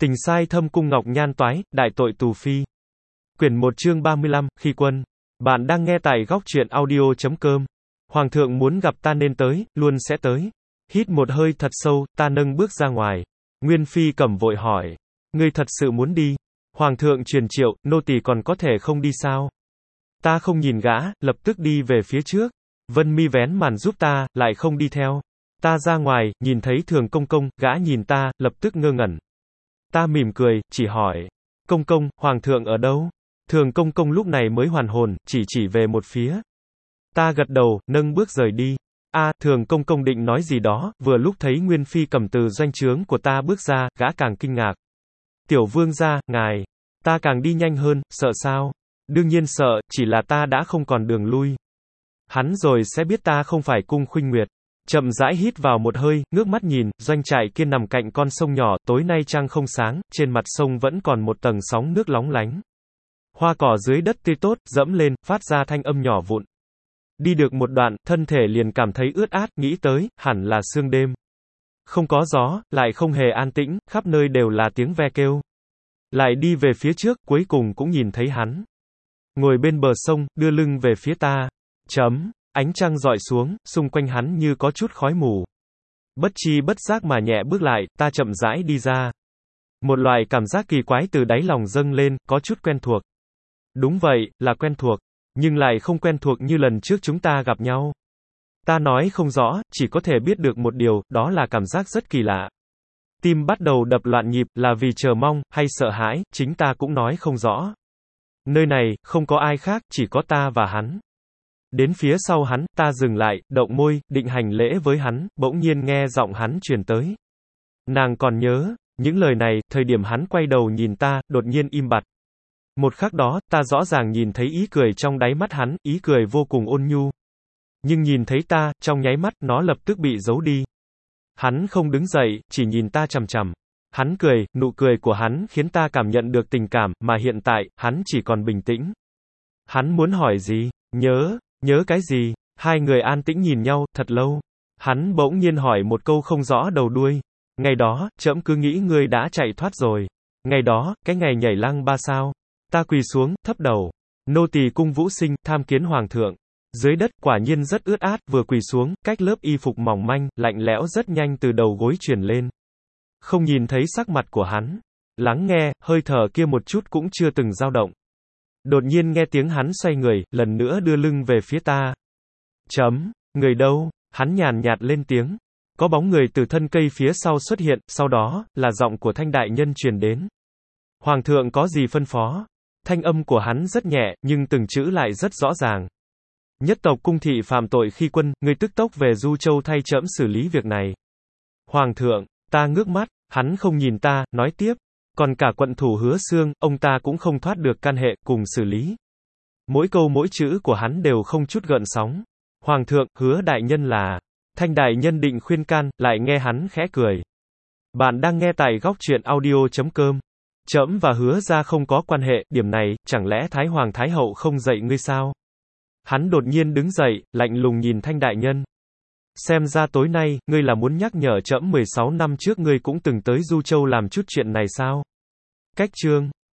Tình sai thâm cung ngọc nhan toái, đại tội tù phi. Quyển 1 chương 35, khi quân. Bạn đang nghe tại góc truyện audio.com. Hoàng thượng muốn gặp ta nên tới, luôn sẽ tới. Hít một hơi thật sâu, ta nâng bước ra ngoài. Nguyên Phi Cẩm vội hỏi. Ngươi thật sự muốn đi? Hoàng thượng truyền triệu, nô tỳ còn có thể không đi sao? Ta không nhìn gã, lập tức đi về phía trước. Vân Mi vén màn giúp ta, lại không đi theo. Ta ra ngoài, nhìn thấy Thường Công Công, gã nhìn ta, lập tức ngơ ngẩn. Ta mỉm cười, chỉ hỏi. Công công, Hoàng thượng ở đâu? Thường Công Công lúc này mới hoàn hồn, chỉ về một phía. Ta gật đầu, nâng bước rời đi. Thường Công Công định nói gì đó, vừa lúc thấy Nguyên Phi Cẩm từ doanh trướng của ta bước ra, gã càng kinh ngạc. Tiểu vương gia, ngài. Ta càng đi nhanh hơn, sợ sao? Đương nhiên sợ, chỉ là ta đã không còn đường lui. Hắn rồi sẽ biết ta không phải Cung Khuynh Nguyệt. Chậm rãi hít vào một hơi, ngước mắt nhìn, doanh trại kia nằm cạnh con sông nhỏ, tối nay trăng không sáng, trên mặt sông vẫn còn một tầng sóng nước lóng lánh. Hoa cỏ dưới đất tươi tốt, dẫm lên, phát ra thanh âm nhỏ vụn. Đi được một đoạn, thân thể liền cảm thấy ướt át, nghĩ tới, hẳn là sương đêm. Không có gió, lại không hề an tĩnh, khắp nơi đều là tiếng ve kêu. Lại đi về phía trước, cuối cùng cũng nhìn thấy hắn. Ngồi bên bờ sông, đưa lưng về phía ta. Ánh trăng rọi xuống, xung quanh hắn như có chút khói mù. Bất chi bất giác mà nhẹ bước lại, ta chậm rãi đi ra. Một loại cảm giác kỳ quái từ đáy lòng dâng lên, có chút quen thuộc. Đúng vậy, là quen thuộc. Nhưng lại không quen thuộc như lần trước chúng ta gặp nhau. Ta nói không rõ, chỉ có thể biết được một điều, đó là cảm giác rất kỳ lạ. Tim bắt đầu đập loạn nhịp, là vì chờ mong, hay sợ hãi, chính ta cũng nói không rõ. Nơi này, không có ai khác, chỉ có ta và hắn. Đến phía sau hắn, ta dừng lại, động môi, định hành lễ với hắn, bỗng nhiên nghe giọng hắn truyền tới. Nàng còn nhớ, những lời này, thời điểm hắn quay đầu nhìn ta, đột nhiên im bặt. Một khắc đó, ta rõ ràng nhìn thấy ý cười trong đáy mắt hắn, ý cười vô cùng ôn nhu. Nhưng nhìn thấy ta, trong nháy mắt, nó lập tức bị giấu đi. Hắn không đứng dậy, chỉ nhìn ta chằm chằm. Hắn cười, nụ cười của hắn khiến ta cảm nhận được tình cảm, mà hiện tại, hắn chỉ còn bình tĩnh. Hắn muốn hỏi gì? Nhớ cái gì? Hai người an tĩnh nhìn nhau, thật lâu. Hắn bỗng nhiên hỏi một câu không rõ đầu đuôi. Ngày đó, trẫm cứ nghĩ ngươi đã chạy thoát rồi. Ngày đó, cái ngày nhảy lăng ba sao. Ta quỳ xuống, thấp đầu. Nô tỳ Cung Vũ Sinh, tham kiến Hoàng thượng. Dưới đất, quả nhiên rất ướt át, vừa quỳ xuống, cách lớp y phục mỏng manh, lạnh lẽo rất nhanh từ đầu gối truyền lên. Không nhìn thấy sắc mặt của hắn. Lắng nghe, hơi thở kia một chút cũng chưa từng dao động. Đột nhiên nghe tiếng hắn xoay người, lần nữa đưa lưng về phía ta. Người đâu? Hắn nhàn nhạt lên tiếng. Có bóng người từ thân cây phía sau xuất hiện, sau đó, là giọng của Thanh đại nhân truyền đến. Hoàng thượng có gì phân phó? Thanh âm của hắn rất nhẹ, nhưng từng chữ lại rất rõ ràng. Nhất tộc Cung thị phạm tội khi quân, ngươi tức tốc về Du Châu thay trẫm xử lý việc này. Hoàng thượng, ta ngước mắt, hắn không nhìn ta, nói tiếp. Còn cả quận thủ Hứa Xương, ông ta cũng không thoát được can hệ, cùng xử lý. Mỗi câu mỗi chữ của hắn đều không chút gợn sóng. Hoàng thượng, Hứa đại nhân là... Thanh đại nhân định khuyên can, lại nghe hắn khẽ cười. Bạn đang nghe tại góc truyện audio.com. Trẫm và Hứa gia không có quan hệ, điểm này, chẳng lẽ Thái Hoàng Thái Hậu không dạy ngươi sao? Hắn đột nhiên đứng dậy, lạnh lùng nhìn Thanh đại nhân. Xem ra tối nay, ngươi là muốn nhắc nhở trẫm 16 năm trước ngươi cũng từng tới Du Châu làm chút chuyện này sao? Cách chương